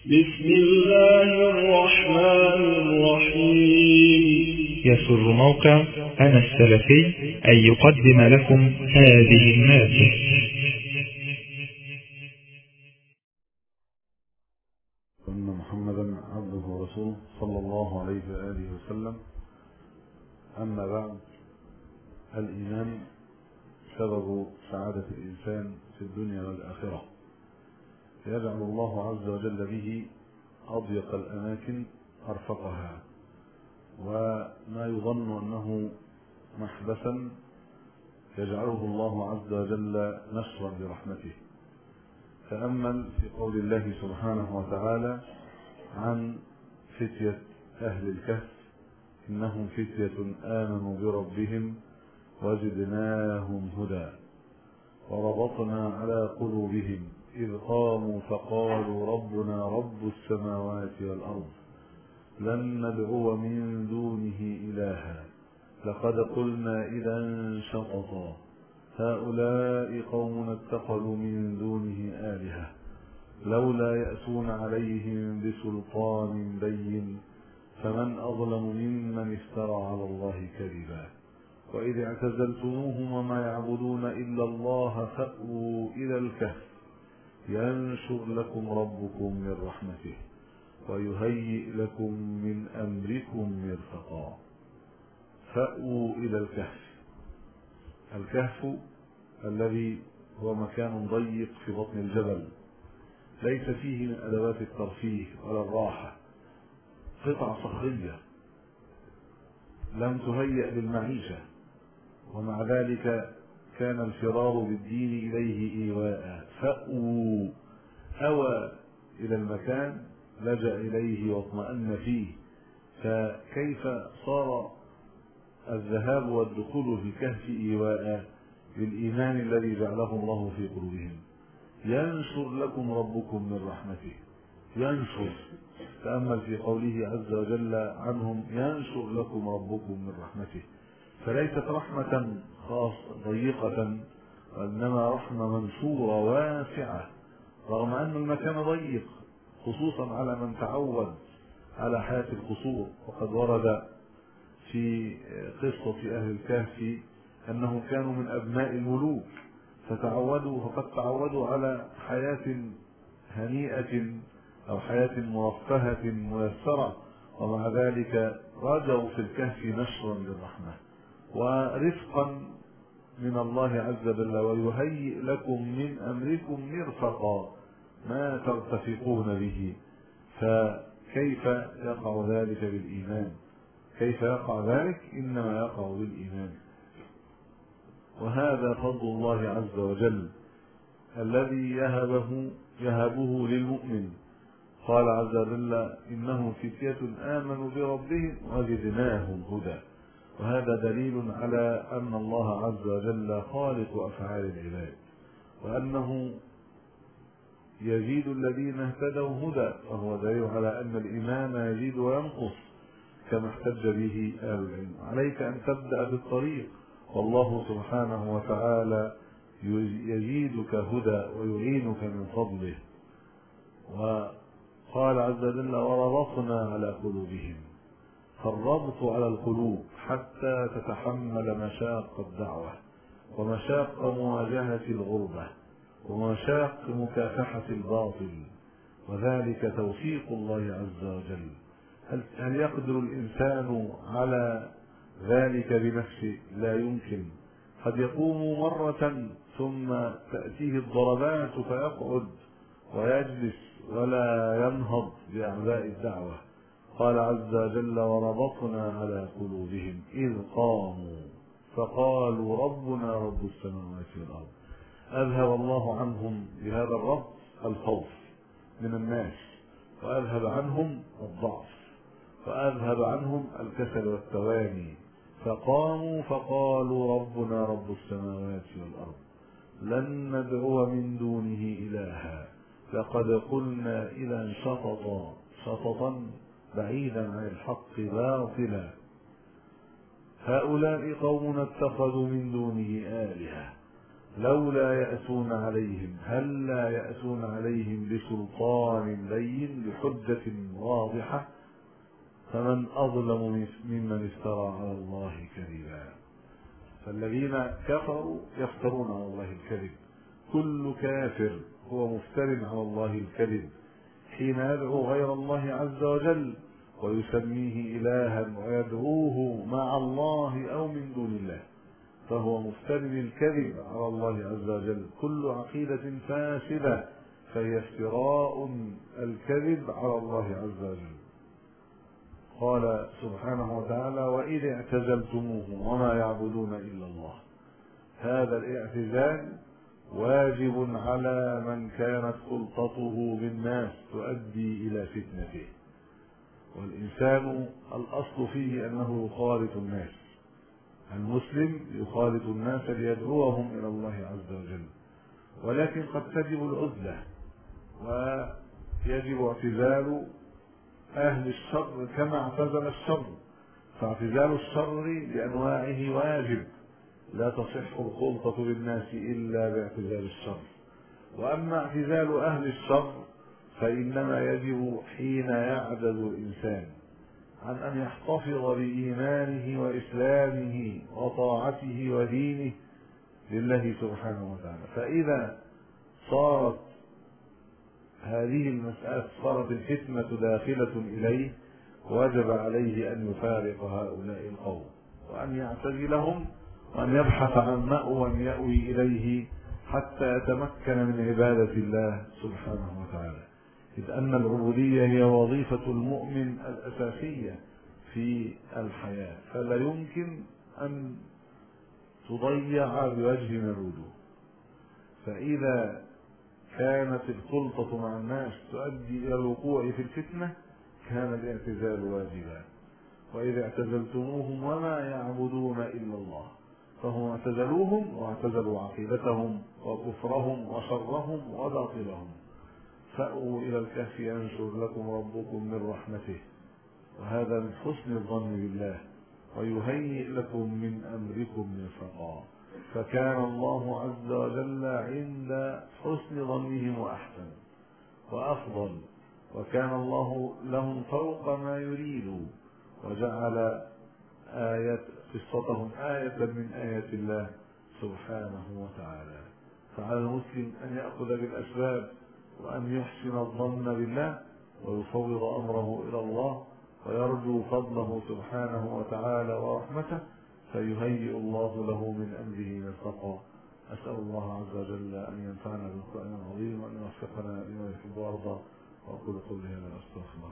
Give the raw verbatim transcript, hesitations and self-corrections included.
بسم الله الرحمن الرحيم. يسر موقع أنا السلفي أن يقدم لكم هذه المادة. أن محمدا عبده ورسوله صلى الله عليه وآله وسلم. أما بعد، الإيمان سبب سعادة الإنسان في الدنيا والآخرة، يجعل الله عز وجل به أضيق الأماكن أرفقها، وما يظن أنه محبسا يجعله الله عز وجل نشرا برحمته. تأمل في قول الله سبحانه وتعالى عن فتية أهل الكهف: إنهم فتية آمنوا بربهم وزدناهم هدى وربطنا على قلوبهم إذ قاموا فقالوا ربنا رب السماوات والأرض لن ندعو من دونه إلها لقد قلنا إذا شططا هؤلاء قوم اتخذوا من دونه آلهة لولا يأتون عليهم بسلطان بين فمن أظلم ممن افترى على الله كذبا وإذ اعتزلتموهم وما يعبدون إلا الله فأووا إلى الكهف ينشر لكم ربكم من رحمته ويهيئ لكم من أمركم مرفقا. فأووا إلى الكهف. الكهف الذي هو مكان ضيق في بطن الجبل، ليس فيه من أدوات الترفيه ولا الراحة، قطعة صخرية لم تهيأ للمعيشة، ومع ذلك كان الفرار بالدين إليه إيواء. فأووا، أوى إلى المكان، لجأ إليه واطمأن فيه. فكيف صار الذهاب والدخول في الكهف إيواء بالإيمان الذي جعله الله في قلوبهم. ينشر لكم ربكم من رحمته. ينشر، تأمل في قوله عز وجل عنهم: ينشر لكم ربكم من رحمته. فليست رحمة خاصة ضيقة، وإنما رحمة منشورة واسعة، رغم أن المكان ضيق، خصوصا على من تعود على حياة القصور. وقد ورد في قصة أهل الكهف أنهم كانوا من أبناء الملوك، فتعودوا فقد تعودوا على حياة هنيئة أو حياة مرفهة ميسرة، ومع ذلك رجوا في الكهف نشرا للرحمة ورفقا من الله عز وجل، ويهيئ لكم من أمركم مرفقا ما ترتفقون به. فكيف يقع ذلك بالإيمان؟ كيف يقع ذلك؟ إنما يقع بالإيمان. وهذا فضل الله عز وجل الذي يهبه يهبه للمؤمن. قال عز وجل: إنهم فتية آمنوا بربهم وزدناهم هدى. وهذا دليل على أن الله عز وجل خالق أفعال العباد، وأنه يزيد الذين اهتدوا هدى، وهو دليل على أن الإيمان يزيد وينقص كما احتج به أهل العلم. عليك أن تبدأ بالطريق، والله سبحانه وتعالى يزيدك هدى ويعينك من فضله. وقال عز وجل: وربطنا على قلوبهم. فالربط على القلوب حتى تتحمل مشاق الدعوة ومشاق مواجهة الغربة ومشاق مكافحة الباطل، وذلك توفيق الله عز وجل. هل يقدر الإنسان على ذلك بنفسه؟ لا يمكن. قد يقوم مرة ثم تأتيه الضربات فيقعد ويجلس ولا ينهض بأعباء الدعوة. قال عز وجل: وربطنا على قلوبهم إذ قاموا فقالوا ربنا رب السماوات والأرض. أذهب الله عنهم بهذا الربط الخوف من الناس، وأذهب عنهم الضعف، وأذهب عنهم الكسل والتواني. فقاموا فقالوا ربنا رب السماوات والأرض لن ندعو من دونه إلها لقد قلنا إذا شططا. شططا بعيدا عن الحق باطلا. هؤلاء قوم اتخذوا من دونه آلهة لولا يأتون عليهم هل لا يأتون عليهم بسلطان بين بحجة واضحة فمن أظلم ممن افترى على الله كذبا. فالذين كفروا يفترون على الله الكذب، كل كافر هو مفتر على الله الكذب حين يدعو غير الله عز وجل ويسميه إلها ويدعوه مع الله أو من دون الله، فهو مفتر الكذب على الله عز وجل. كل عقيدة فاسدة فهي افتراء الكذب على الله عز وجل. قال سبحانه وتعالى: وإذ اعتزلتموهم وما يعبدون إلا الله. هذا الاعتزال واجب على من كانت خلطته بالناس تؤدي إلى فتنته، والإنسان الأصل فيه أنه يخالط الناس. المسلم يخالط الناس ليدعوهم إلى الله عز وجل، ولكن قد تجب العزلة ويجب اعتزال أهل الشر كما اعتزل الشر، فاعتزال الشر بأنواعه واجب، لا تصح الخلطة بالناس إلا باعتزال الشر. وأما اعتزال أهل الشر فإنما يجب حين يعجز الإنسان عن أن يحتفظ بإيمانه وإسلامه وطاعته ودينه لله سبحانه وتعالى. فإذا صارت هذه المسألة صارت الفتنة داخلة إليه وجب عليه أن يفارق هؤلاء القوم وأن يعتزلهم وأن يبحث عن مأوى يأوي إليه حتى يتمكن من عبادة الله سبحانه وتعالى، إذ أن العبودية هي وظيفة المؤمن الأساسية في الحياة، فلا يمكن أن تضيع بوجه من الوجوه. فإذا كانت الخلطة مع الناس تؤدي إلى الوقوع في الفتنة كان الاعتزال واجبا. وإذا اعتزلتموهم وما يعبدون إلا الله، فهم اعتزلوهم واعتزلوا عقيدتهم وكفرهم وشرهم وباطلهم. فأووا إلى الكهف ينشر لكم ربكم من رحمته، وهذا من حسن الظن بالله، ويهيئ لكم من أمركم مرفقا. فكان الله عز وجل عند حسن ظنهم وأحسن وأفضل، وكان الله لهم فوق ما يريدوا، وجعل آية قصتهم آية من آيات الله سبحانه وتعالى. فعلى المسلم أن يأخذ بالأسباب وأن يحسن الظن بالله ويفوض أمره إلى الله ويرجو فضله سبحانه وتعالى ورحمته، فيهيئ الله له من أمره مرفقا. أسأل الله عز وجل أن ينفعنا بالقرآن العظيم وأن يوفقنا لما يحب ويرضى، وأقول قولي هذا أستغفر الله.